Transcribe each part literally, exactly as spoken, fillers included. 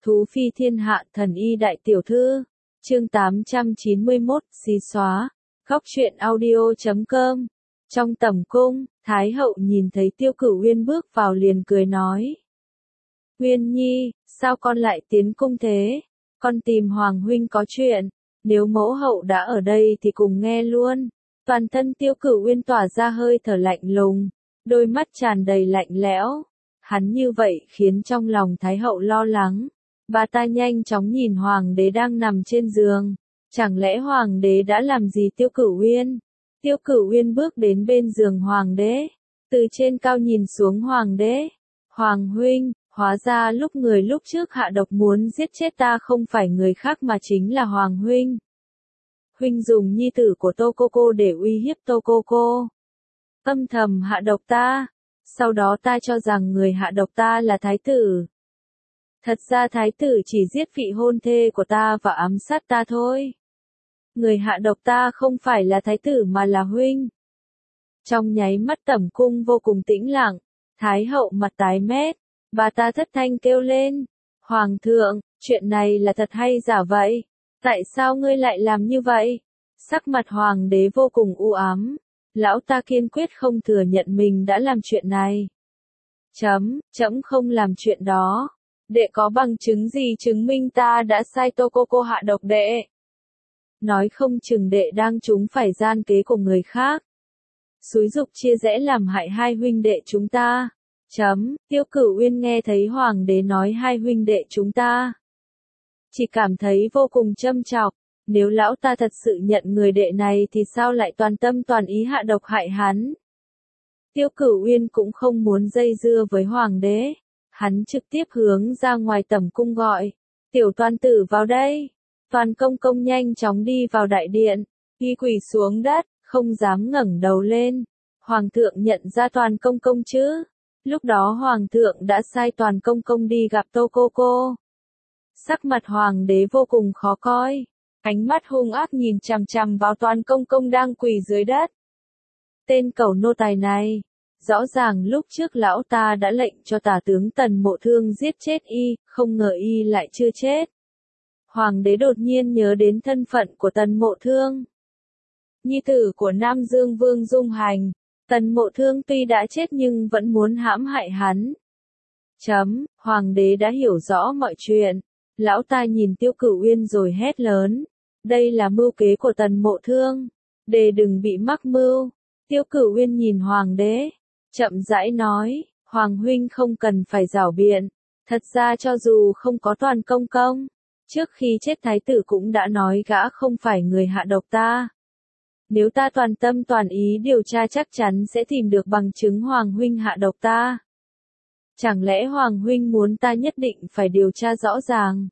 Thú phi thiên hạ thần y đại tiểu thư. Chương tám trăm chín mươi mốt, xí xóa. Góc truyện audio chấm com. Trong tẩm cung, Thái hậu nhìn thấy Tiêu Cửu Uyên bước vào liền cười nói. Uyên nhi, sao con lại tiến cung thế? Con tìm Hoàng huynh có chuyện, nếu mẫu hậu đã ở đây thì cùng nghe luôn. Toàn thân Tiêu Cửu Uyên tỏa ra hơi thở lạnh lùng, đôi mắt tràn đầy lạnh lẽo. Hắn như vậy khiến trong lòng Thái hậu lo lắng. Bà ta nhanh chóng nhìn Hoàng đế đang nằm trên giường. Chẳng lẽ Hoàng đế đã làm gì Tiêu Cửu Uyên? Tiêu Cửu Uyên bước đến bên giường Hoàng đế, từ trên cao nhìn xuống Hoàng đế. Hoàng huynh, hóa ra lúc người lúc trước hạ độc muốn giết chết ta không phải người khác mà chính là Hoàng huynh. Huynh dùng nhi tử của Tô Cô Cô để uy hiếp Tô Cô Cô. Âm thầm hạ độc ta. Sau đó ta cho rằng người hạ độc ta là thái tử. Thật ra thái tử chỉ giết vị hôn thê của ta và ám sát ta thôi. Người hạ độc ta không phải là thái tử mà là huynh. Trong nháy mắt tẩm cung vô cùng tĩnh lặng, Thái hậu mặt tái mét, bà ta thất thanh kêu lên. Hoàng thượng, chuyện này là thật hay giả vậy? Tại sao ngươi lại làm như vậy? Sắc mặt hoàng đế vô cùng u ám. Lão ta kiên quyết không thừa nhận mình đã làm chuyện này. Chấm, chấm không làm chuyện đó. Đệ có bằng chứng gì chứng minh ta đã sai Tô Cô Cô hạ độc đệ? Nói không chừng đệ đang trúng phải gian kế của người khác. Xúi dục chia rẽ làm hại hai huynh đệ chúng ta. Chấm, Tiêu Cửu Uyên nghe thấy hoàng đế nói hai huynh đệ chúng ta. Chỉ cảm thấy vô cùng châm chọc. Nếu lão ta thật sự nhận người đệ này thì sao lại toàn tâm toàn ý hạ độc hại hắn? Tiêu Cửu Uyên cũng không muốn dây dưa với hoàng đế. Hắn trực tiếp hướng ra ngoài tẩm cung gọi. Tiểu Toan tử vào đây. Toàn công công nhanh chóng đi vào đại điện. Y quỳ xuống đất, không dám ngẩng đầu lên. Hoàng thượng nhận ra Toàn công công chứ? Lúc đó hoàng thượng đã sai Toàn công công đi gặp Tô Cô Cô. Sắc mặt hoàng đế vô cùng khó coi. Ánh mắt hung ác nhìn chằm chằm vào Toàn công công đang quỳ dưới đất. Tên cẩu nô tài này. Rõ ràng lúc trước lão ta đã lệnh cho tả tướng Tần Mộ Thương giết chết y, không ngờ y lại chưa chết. Hoàng đế đột nhiên nhớ đến thân phận của Tần Mộ Thương. Nhi tử của Nam Dương Vương Dung Hành. Tần Mộ Thương tuy đã chết nhưng vẫn muốn hãm hại hắn. Chấm, hoàng đế đã hiểu rõ mọi chuyện. Lão ta nhìn Tiêu Cửu Uyên rồi hét lớn. Đây là mưu kế của Tần Mộ Thương. Để đừng bị mắc mưu. Tiêu Cửu Uyên nhìn hoàng đế. Chậm rãi nói, Hoàng huynh không cần phải giảo biện. Thật ra cho dù không có Toàn công công, trước khi chết thái tử cũng đã nói gã không phải người hạ độc ta. Nếu ta toàn tâm toàn ý điều tra chắc chắn sẽ tìm được bằng chứng Hoàng huynh hạ độc ta. Chẳng lẽ Hoàng huynh muốn ta nhất định phải điều tra rõ ràng?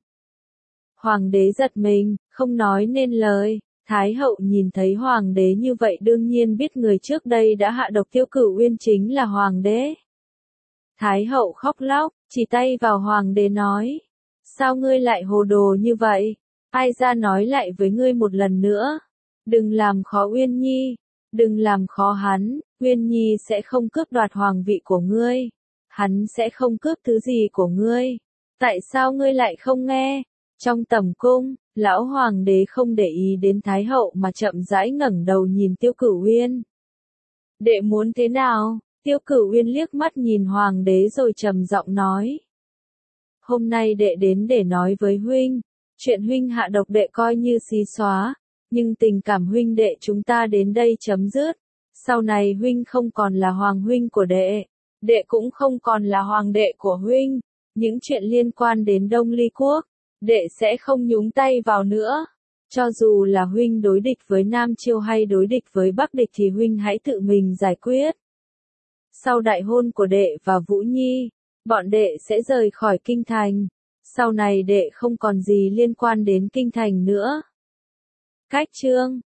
Hoàng đế giật mình, không nói nên lời. Thái hậu nhìn thấy hoàng đế như vậy đương nhiên biết người trước đây đã hạ độc Tiêu Cửu Uyên chính là hoàng đế. Thái hậu khóc lóc, chỉ tay vào hoàng đế nói. Sao ngươi lại hồ đồ như vậy? Ai ra nói lại với ngươi một lần nữa. Đừng làm khó Uyên Nhi. Đừng làm khó hắn. Uyên Nhi sẽ không cướp đoạt hoàng vị của ngươi. Hắn sẽ không cướp thứ gì của ngươi. Tại sao ngươi lại không nghe? Trong tẩm cung, lão hoàng đế không để ý đến Thái hậu mà chậm rãi ngẩng đầu nhìn Tiêu Cửu Uyên. Đệ muốn thế nào? Tiêu Cửu Uyên liếc mắt nhìn hoàng đế rồi trầm giọng nói. Hôm nay đệ đến để nói với huynh. Chuyện huynh hạ độc đệ coi như xí xóa. Nhưng tình cảm huynh đệ chúng ta đến đây chấm dứt. Sau này huynh không còn là hoàng huynh của đệ. Đệ cũng không còn là hoàng đệ của huynh. Những chuyện liên quan đến Đông Ly Quốc. Đệ sẽ không nhúng tay vào nữa. Cho dù là huynh đối địch với Nam Chiêu hay đối địch với Bắc địch thì huynh hãy tự mình giải quyết. Sau đại hôn của đệ và Vũ Nhi, bọn đệ sẽ rời khỏi kinh thành. Sau này đệ không còn gì liên quan đến kinh thành nữa. Cách chương